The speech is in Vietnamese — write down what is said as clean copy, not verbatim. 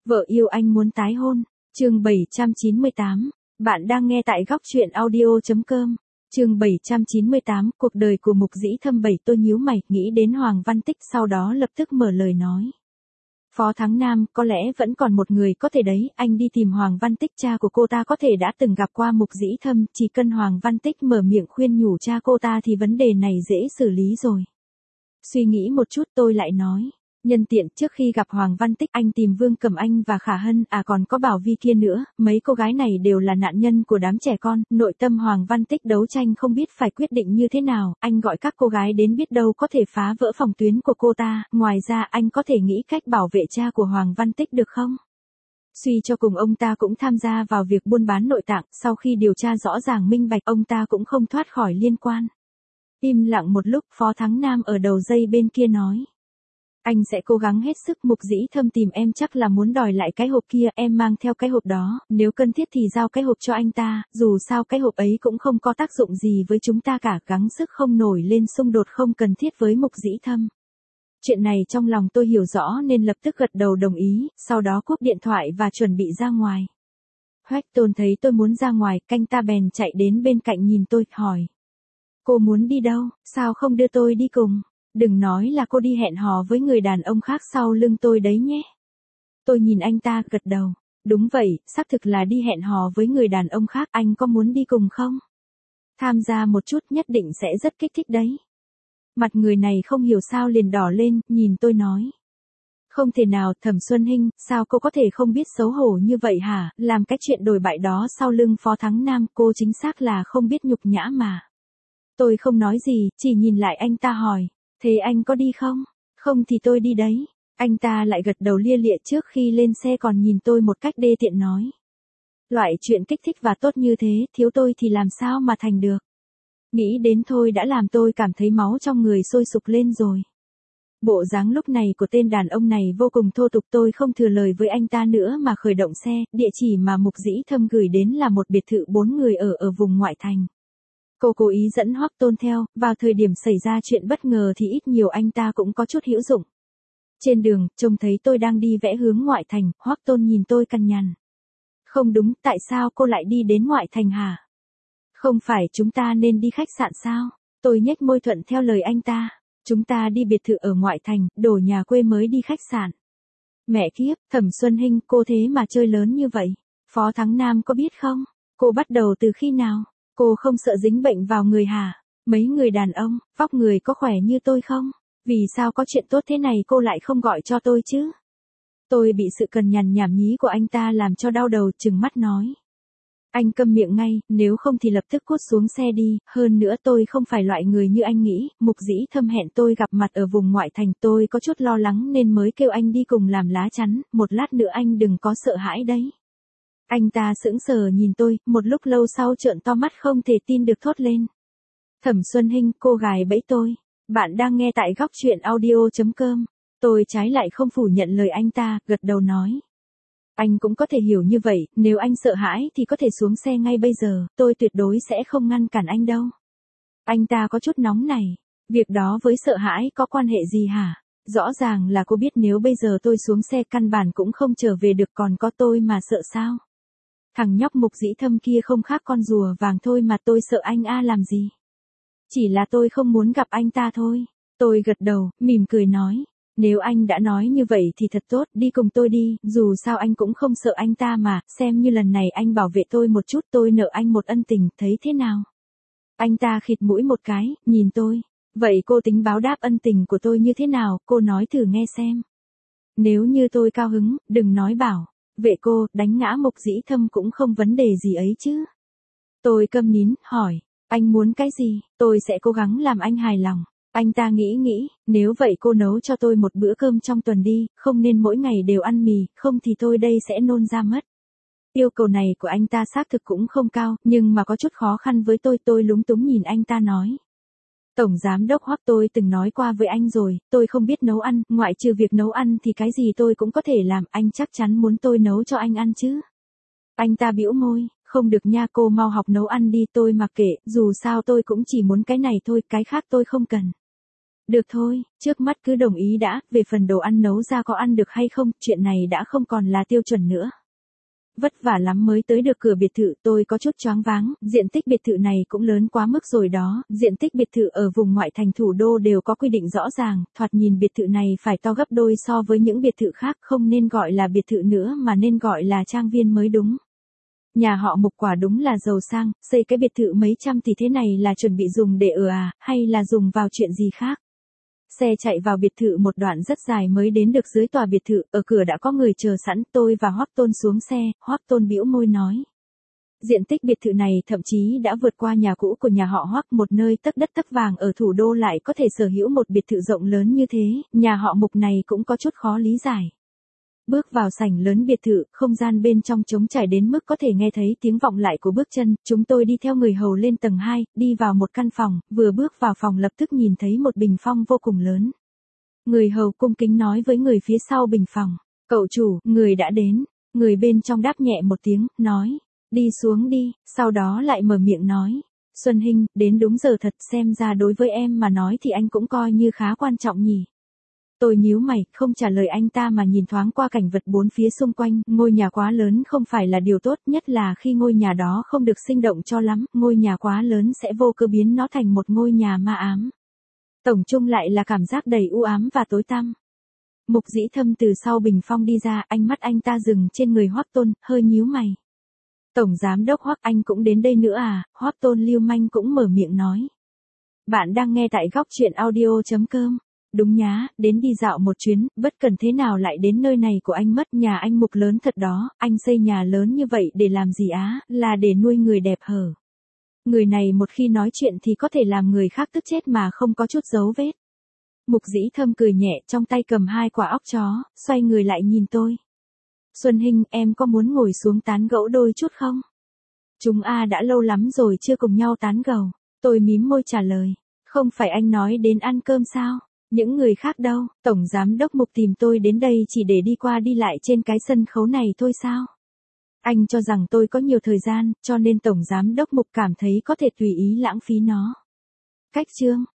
Vợ yêu anh muốn tái hôn. Chương 798. Bạn đang nghe tại góc truyện audio.com. Chương 798, cuộc đời của Mục Dĩ Thâm. Tôi nhíu mày, nghĩ đến Hoàng Văn Tích, sau đó lập tức mở lời nói. Phó Thắng Nam, có lẽ vẫn còn một người có thể đấy, anh đi tìm Hoàng Văn Tích, cha của cô ta có thể đã từng gặp qua Mục Dĩ Thâm, chỉ cần Hoàng Văn Tích mở miệng khuyên nhủ cha cô ta thì vấn đề này dễ xử lý rồi. Suy nghĩ một chút tôi lại nói. Nhân tiện trước khi gặp Hoàng Văn Tích anh tìm Vương Cẩm Anh và Khả Hân, còn có Bảo Vi kia nữa, mấy cô gái này đều là nạn nhân của đám trẻ con, nội tâm Hoàng Văn Tích đấu tranh không biết phải quyết định như thế nào, anh gọi các cô gái đến biết đâu có thể phá vỡ phòng tuyến của cô ta, ngoài ra anh có thể nghĩ cách bảo vệ cha của Hoàng Văn Tích được không? Suy cho cùng ông ta cũng tham gia vào việc buôn bán nội tạng, sau khi điều tra rõ ràng minh bạch ông ta cũng không thoát khỏi liên quan. Im lặng một lúc, Phó Thắng Nam ở đầu dây bên kia nói. Anh sẽ cố gắng hết sức. Mục Dĩ Thâm tìm em chắc là muốn đòi lại cái hộp kia, em mang theo cái hộp đó, nếu cần thiết thì giao cái hộp cho anh ta, dù sao cái hộp ấy cũng không có tác dụng gì với chúng ta cả, gắng sức không nổi lên xung đột không cần thiết với Mục Dĩ Thâm. Chuyện này trong lòng tôi hiểu rõ nên lập tức gật đầu đồng ý, sau đó cúp điện thoại và chuẩn bị ra ngoài. Hoách Tôn thấy tôi muốn ra ngoài, canh ta bèn chạy đến bên cạnh nhìn tôi, hỏi. Cô muốn đi đâu, sao không đưa tôi đi cùng? Đừng nói là cô đi hẹn hò với người đàn ông khác sau lưng tôi đấy nhé. Tôi nhìn anh ta gật đầu. Đúng vậy, xác thực là đi hẹn hò với người đàn ông khác, anh có muốn đi cùng không? Tham gia một chút nhất định sẽ rất kích thích đấy. Mặt người này không hiểu sao liền đỏ lên, nhìn tôi nói. Không thể nào, Thẩm Xuân Hinh, sao cô có thể không biết xấu hổ như vậy hả, làm cái chuyện đồi bại đó sau lưng Phó Thắng Nam, cô chính xác là không biết nhục nhã mà. Tôi không nói gì, chỉ nhìn lại anh ta hỏi. Thế anh có đi không? Không thì tôi đi đấy. Anh ta lại gật đầu lia lịa, trước khi lên xe còn nhìn tôi một cách đê tiện nói. Loại chuyện kích thích và tốt như thế, thiếu tôi thì làm sao mà thành được. Nghĩ đến thôi đã làm tôi cảm thấy máu trong người sôi sục lên rồi. Bộ dáng lúc này của tên đàn ông này vô cùng thô tục, tôi không thừa lời với anh ta nữa mà khởi động xe, địa chỉ mà Mục Dĩ Thâm gửi đến là một biệt thự 4 người ở vùng ngoại thành. Cô cố ý dẫn Hoắc Tôn theo, vào thời điểm xảy ra chuyện bất ngờ thì ít nhiều anh ta cũng có chút hữu dụng. Trên đường, trông thấy tôi đang đi vẽ hướng ngoại thành, Hoắc Tôn nhìn tôi cằn nhằn. Không đúng, tại sao cô lại đi đến ngoại thành hả? Không phải chúng ta nên đi khách sạn sao? Tôi nhếch môi thuận theo lời anh ta. Chúng ta đi biệt thự ở ngoại thành, đồ nhà quê mới đi khách sạn. Mẹ kiếp, Thẩm Xuân Hinh, cô thế mà chơi lớn như vậy. Phó Thắng Nam có biết không? Cô bắt đầu từ khi nào? Cô không sợ dính bệnh vào người hả? Mấy người đàn ông, vóc người có khỏe như tôi không? Vì sao có chuyện tốt thế này cô lại không gọi cho tôi chứ? Tôi bị sự cằn nhằn nhảm nhí của anh ta làm cho đau đầu, trừng mắt nói. Anh câm miệng ngay, nếu không thì lập tức cút xuống xe đi, hơn nữa tôi không phải loại người như anh nghĩ, Mục Dĩ Thâm hẹn tôi gặp mặt ở vùng ngoại thành, tôi có chút lo lắng nên mới kêu anh đi cùng làm lá chắn, một lát nữa anh đừng có sợ hãi đấy. Anh ta sững sờ nhìn tôi, một lúc lâu sau trợn to mắt không thể tin được thốt lên. Thẩm Xuân Hinh, cô gài bẫy tôi. Bạn đang nghe tại góc truyện audio.com. Tôi trái lại không phủ nhận lời anh ta, gật đầu nói. Anh cũng có thể hiểu như vậy, nếu anh sợ hãi thì có thể xuống xe ngay bây giờ, tôi tuyệt đối sẽ không ngăn cản anh đâu. Anh ta có chút nóng này. Việc đó với sợ hãi có quan hệ gì hả? Rõ ràng là cô biết nếu bây giờ tôi xuống xe căn bản cũng không trở về được, còn có tôi mà sợ sao? Thằng nhóc Mục Dĩ Thâm kia không khác con rùa vàng thôi mà tôi sợ anh làm gì. Chỉ là tôi không muốn gặp anh ta thôi. Tôi gật đầu, mỉm cười nói. Nếu anh đã nói như vậy thì thật tốt, đi cùng tôi đi, dù sao anh cũng không sợ anh ta mà, xem như lần này anh bảo vệ tôi một chút, tôi nợ anh một ân tình, thấy thế nào? Anh ta khịt mũi một cái, nhìn tôi. Vậy cô tính báo đáp ân tình của tôi như thế nào, cô nói thử nghe xem. Nếu như tôi cao hứng, đừng nói bảo. Vệ cô, đánh ngã Mục Dĩ Thâm cũng không vấn đề gì ấy chứ. Tôi câm nín, hỏi, anh muốn cái gì, tôi sẽ cố gắng làm anh hài lòng. Anh ta nghĩ, nếu vậy cô nấu cho tôi một bữa cơm trong tuần đi, không nên mỗi ngày đều ăn mì, không thì tôi đây sẽ nôn ra mất. Yêu cầu này của anh ta xác thực cũng không cao, nhưng mà có chút khó khăn với tôi lúng túng nhìn anh ta nói. Tổng giám đốc Hoắc, tôi từng nói qua với anh rồi, tôi không biết nấu ăn, ngoại trừ việc nấu ăn thì cái gì tôi cũng có thể làm, anh chắc chắn muốn tôi nấu cho anh ăn chứ. Anh ta bĩu môi, không được nha, cô mau học nấu ăn đi, tôi mặc kệ, dù sao tôi cũng chỉ muốn cái này thôi, cái khác tôi không cần. Được thôi, trước mắt cứ đồng ý đã, về phần đồ ăn nấu ra có ăn được hay không, chuyện này đã không còn là tiêu chuẩn nữa. Vất vả lắm mới tới được cửa biệt thự, tôi có chút choáng váng, diện tích biệt thự này cũng lớn quá mức rồi đó, diện tích biệt thự ở vùng ngoại thành thủ đô đều có quy định rõ ràng, thoạt nhìn biệt thự này phải to gấp đôi so với những biệt thự khác, không nên gọi là biệt thự nữa mà nên gọi là trang viên mới đúng. Nhà họ Mục quả đúng là giàu sang, xây cái biệt thự mấy trăm tỷ thế này là chuẩn bị dùng để ở à, hay là dùng vào chuyện gì khác? Xe chạy vào biệt thự một đoạn rất dài mới đến được dưới tòa biệt thự, ở cửa đã có người chờ sẵn, tôi và Hoắc Tôn xuống xe, Hoắc Tôn bĩu môi nói. Diện tích biệt thự này thậm chí đã vượt qua nhà cũ của nhà họ Hoắc, một nơi tấc đất tấc vàng ở thủ đô lại có thể sở hữu một biệt thự rộng lớn như thế, nhà họ Mục này cũng có chút khó lý giải. Bước vào sảnh lớn biệt thự, không gian bên trong trống trải đến mức có thể nghe thấy tiếng vọng lại của bước chân, chúng tôi đi theo người hầu lên tầng 2, đi vào một căn phòng, vừa bước vào phòng lập tức nhìn thấy một bình phong vô cùng lớn. Người hầu cung kính nói với người phía sau bình phòng, cậu chủ, người đã đến, người bên trong đáp nhẹ một tiếng, nói, đi xuống đi, sau đó lại mở miệng nói, Xuân Hinh, đến đúng giờ thật, xem ra đối với em mà nói thì anh cũng coi như khá quan trọng nhỉ. Tôi nhíu mày, không trả lời anh ta mà nhìn thoáng qua cảnh vật bốn phía xung quanh, ngôi nhà quá lớn không phải là điều tốt, nhất là khi ngôi nhà đó không được sinh động cho lắm, ngôi nhà quá lớn sẽ vô cơ biến nó thành một ngôi nhà ma ám. Tổng chung lại là cảm giác đầy u ám và tối tăm. Mục Dĩ Thâm từ sau bình phong đi ra, ánh mắt anh ta dừng trên người Hoắc Tôn, hơi nhíu mày. Tổng giám đốc Hoắc, anh cũng đến đây nữa à? Hoắc Tôn lưu manh cũng mở miệng nói. Bạn đang nghe tại góc truyện audio.com. Đúng nhá, đến đi dạo một chuyến, bất cần thế nào lại đến nơi này của anh mất, nhà anh Mục lớn thật đó, anh xây nhà lớn như vậy để làm gì á, là để nuôi người đẹp hở. Người này một khi nói chuyện thì có thể làm người khác tức chết mà không có chút dấu vết. Mục Dĩ Thâm cười nhẹ, trong tay cầm 2 quả óc chó, xoay người lại nhìn tôi. Xuân Hinh, em có muốn ngồi xuống tán gẫu đôi chút không? Chúng đã lâu lắm rồi chưa cùng nhau tán gẫu. Tôi mím môi trả lời. Không phải anh nói đến ăn cơm sao? Những người khác đâu? Tổng giám đốc Mục tìm tôi đến đây chỉ để đi qua đi lại trên cái sân khấu này thôi sao? Anh cho rằng tôi có nhiều thời gian, cho nên Tổng giám đốc Mục cảm thấy có thể tùy ý lãng phí nó. Cách chương.